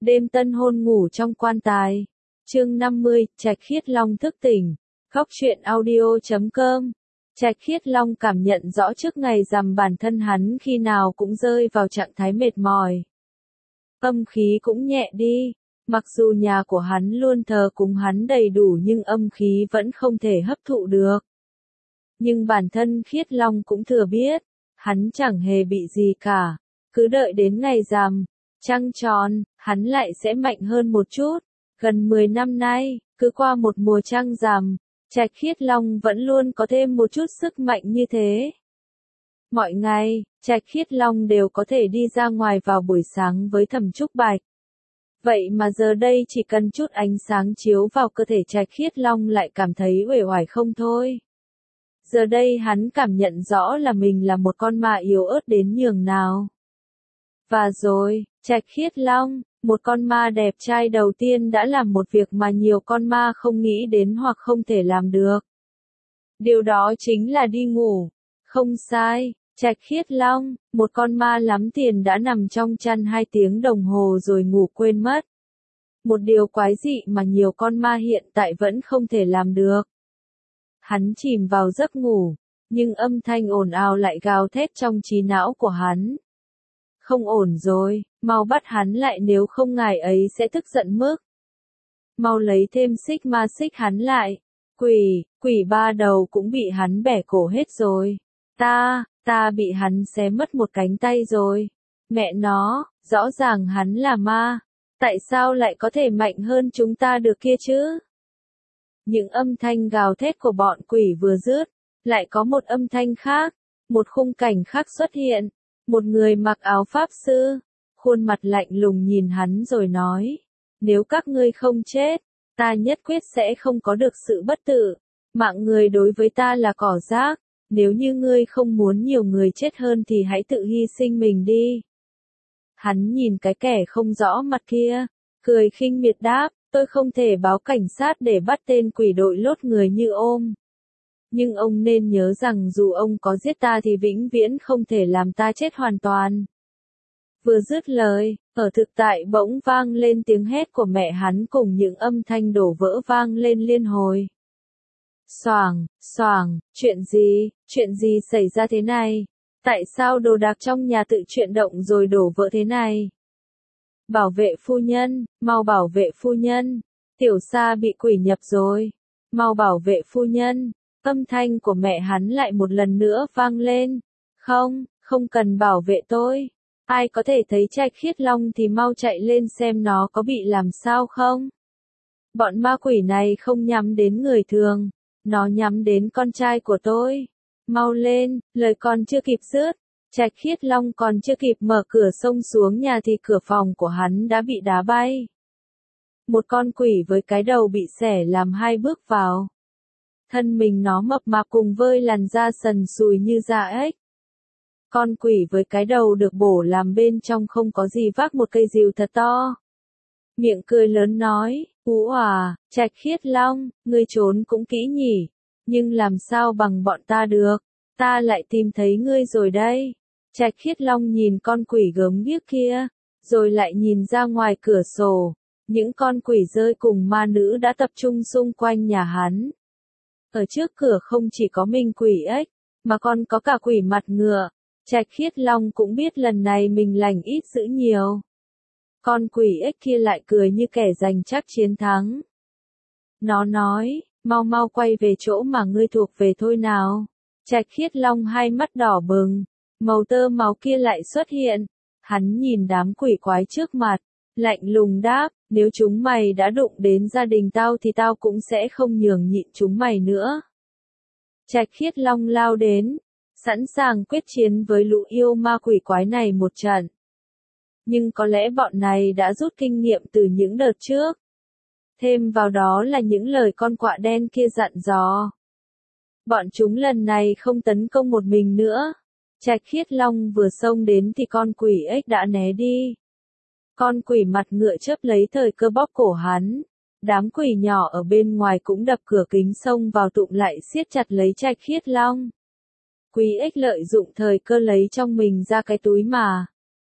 Đêm tân hôn ngủ trong quan tài. Chương 50, Trạch Khiết Long thức tỉnh. Khóc chuyện audio.com. Trạch Khiết Long cảm nhận rõ trước ngày rằm bản thân hắn khi nào cũng rơi vào trạng thái mệt mỏi. Âm khí cũng nhẹ đi. Mặc dù nhà của hắn luôn thờ cúng hắn đầy đủ nhưng âm khí vẫn không thể hấp thụ được. Nhưng bản thân Khiết Long cũng thừa biết, hắn chẳng hề bị gì cả. Cứ đợi đến ngày rằm, trăng tròn, hắn lại sẽ mạnh hơn một chút. Gần 10 năm nay, cứ qua một mùa trăng rằm, Trạch Khiết Long vẫn luôn có thêm một chút sức mạnh như thế. Mọi ngày, Trạch Khiết Long đều có thể đi ra ngoài vào buổi sáng với Thẩm Trúc Bạch. Vậy mà giờ đây chỉ cần chút ánh sáng chiếu vào cơ thể Trạch Khiết Long lại cảm thấy uể oải không thôi. Giờ đây hắn cảm nhận rõ là mình là một con ma yếu ớt đến nhường nào. Và rồi, Trạch Khiết Long, một con ma đẹp trai đầu tiên đã làm một việc mà nhiều con ma không nghĩ đến hoặc không thể làm được. Điều đó chính là đi ngủ. Không sai, Trạch Khiết Long, một con ma lắm tiền đã nằm trong chăn 2 tiếng đồng hồ rồi ngủ quên mất. Một điều quái dị mà nhiều con ma hiện tại vẫn không thể làm được. Hắn chìm vào giấc ngủ, nhưng âm thanh ồn ào lại gào thét trong trí não của hắn. Không ổn rồi, mau bắt hắn lại nếu không ngài ấy sẽ tức giận mức. Mau lấy thêm xích ma xích hắn lại. Quỷ ba đầu cũng bị hắn bẻ cổ hết rồi. Ta bị hắn xé mất một cánh tay rồi. Mẹ nó, rõ ràng hắn là ma. Tại sao lại có thể mạnh hơn chúng ta được kia chứ? Những âm thanh gào thét của bọn quỷ vừa dứt, lại có một âm thanh khác, một khung cảnh khác xuất hiện. Một người mặc áo pháp sư, khuôn mặt lạnh lùng nhìn hắn rồi nói, nếu các ngươi không chết, ta nhất quyết sẽ không có được sự bất tử. Mạng người đối với ta là cỏ rác, nếu như ngươi không muốn nhiều người chết hơn thì hãy tự hy sinh mình đi. Hắn nhìn cái kẻ không rõ mặt kia, cười khinh miệt đáp, tôi không thể báo cảnh sát để bắt tên quỷ đội lốt người như ôm. Nhưng ông nên nhớ rằng dù ông có giết ta thì vĩnh viễn không thể làm ta chết hoàn toàn. Vừa dứt lời, ở thực tại bỗng vang lên tiếng hét của mẹ hắn cùng những âm thanh đổ vỡ vang lên liên hồi. Xoàng, chuyện gì xảy ra thế này? Tại sao đồ đạc trong nhà tự chuyển động rồi đổ vỡ thế này? Bảo vệ phu nhân, mau bảo vệ phu nhân, tiểu sa bị quỷ nhập rồi, mau bảo vệ phu nhân. Âm thanh của mẹ hắn lại một lần nữa vang lên. Không cần bảo vệ tôi. Ai có thể thấy Trạch Khiết Long thì mau chạy lên xem nó có bị làm sao không. Bọn ma quỷ này không nhắm đến người thường. Nó nhắm đến con trai của tôi. Mau lên, lời còn chưa kịp dứt. Trạch Khiết Long còn chưa kịp mở cửa xông xuống nhà thì cửa phòng của hắn đã bị đá bay. Một con quỷ với cái đầu bị xẻ làm 2 bước vào. Thân mình nó mập mạp cùng với làn da sần sùi như da ếch. Con quỷ với cái đầu được bổ làm bên trong không có gì vác một cây rìu thật to. Miệng cười lớn nói, Trạch Khiết Long, ngươi trốn cũng kỹ nhỉ, nhưng làm sao bằng bọn ta được, ta lại tìm thấy ngươi rồi đây. Trạch Khiết Long nhìn con quỷ gớm ghiếc kia, rồi lại nhìn ra ngoài cửa sổ, những con quỷ rơi cùng ma nữ đã tập trung xung quanh nhà hắn. Ở trước cửa không chỉ có mình quỷ ếch, mà còn có cả quỷ mặt ngựa. Trạch Khiết Long cũng biết lần này mình lành ít dữ nhiều. Con quỷ ếch kia lại cười như kẻ giành chắc chiến thắng. Nó nói, mau quay về chỗ mà ngươi thuộc về thôi nào. Trạch Khiết Long 2 mắt đỏ bừng, màu tơ máu kia lại xuất hiện. Hắn nhìn đám quỷ quái trước mặt, lạnh lùng đáp, nếu chúng mày đã đụng đến gia đình tao thì tao cũng sẽ không nhường nhịn chúng mày nữa. Trạch Khiết Long lao đến, sẵn sàng quyết chiến với lũ yêu ma quỷ quái này một trận. Nhưng có lẽ bọn này đã rút kinh nghiệm từ những đợt trước. Thêm vào đó là những lời con quạ đen kia dặn dò. Bọn chúng lần này không tấn công một mình nữa. Trạch Khiết Long vừa xông đến thì con quỷ ếch đã né đi. Con quỷ mặt ngựa chớp lấy thời cơ bóp cổ hắn. Đám quỷ nhỏ ở bên ngoài cũng đập cửa kính xông vào tụm lại siết chặt lấy Trạch Khiết Long. Quỷ ếch lợi dụng thời cơ lấy trong mình ra cái túi mà.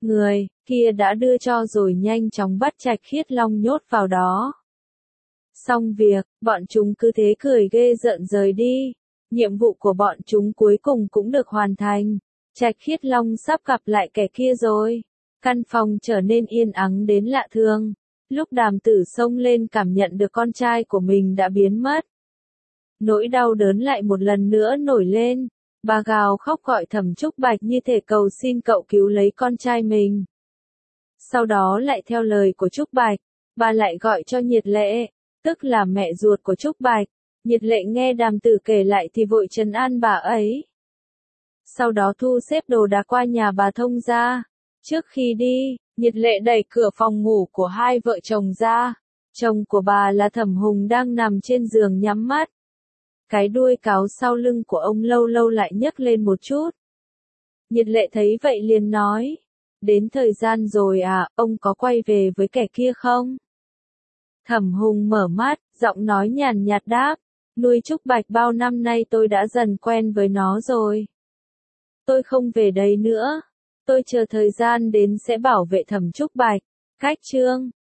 Người kia đã đưa cho rồi nhanh chóng bắt Trạch Khiết Long nhốt vào đó. Xong việc, bọn chúng cứ thế cười ghê rợn rời đi. Nhiệm vụ của bọn chúng cuối cùng cũng được hoàn thành. Trạch Khiết Long sắp gặp lại kẻ kia rồi. Căn phòng trở nên yên ắng đến lạ thường. Lúc Đàm Tử xông lên cảm nhận được con trai của mình đã biến mất. Nỗi đau đớn lại một lần nữa nổi lên. Bà gào khóc gọi Thẩm Trúc Bạch như thể cầu xin cậu cứu lấy con trai mình. Sau đó lại theo lời của Trúc Bạch, bà lại gọi cho Nhiệt Lệ, tức là mẹ ruột của Trúc Bạch. Nhiệt Lệ nghe Đàm Tử kể lại thì vội trấn an bà ấy. Sau đó thu xếp đồ đạc qua nhà bà Thông ra. Trước khi đi, Nhiệt Lệ đẩy cửa phòng ngủ của hai vợ chồng ra. Chồng của bà là Thẩm Hùng đang nằm trên giường nhắm mắt. Cái đuôi cáo sau lưng của ông lâu lâu lại nhấc lên một chút. Nhiệt Lệ thấy vậy liền nói. Đến thời gian rồi à, ông có quay về với kẻ kia không? Thẩm Hùng mở mắt, giọng nói nhàn nhạt đáp. Nuôi Trúc Bạch bao năm nay tôi đã dần quen với nó rồi. Tôi không về đây nữa. Tôi chờ thời gian đến sẽ bảo vệ Thẩm Trúc Bạch. Cách chương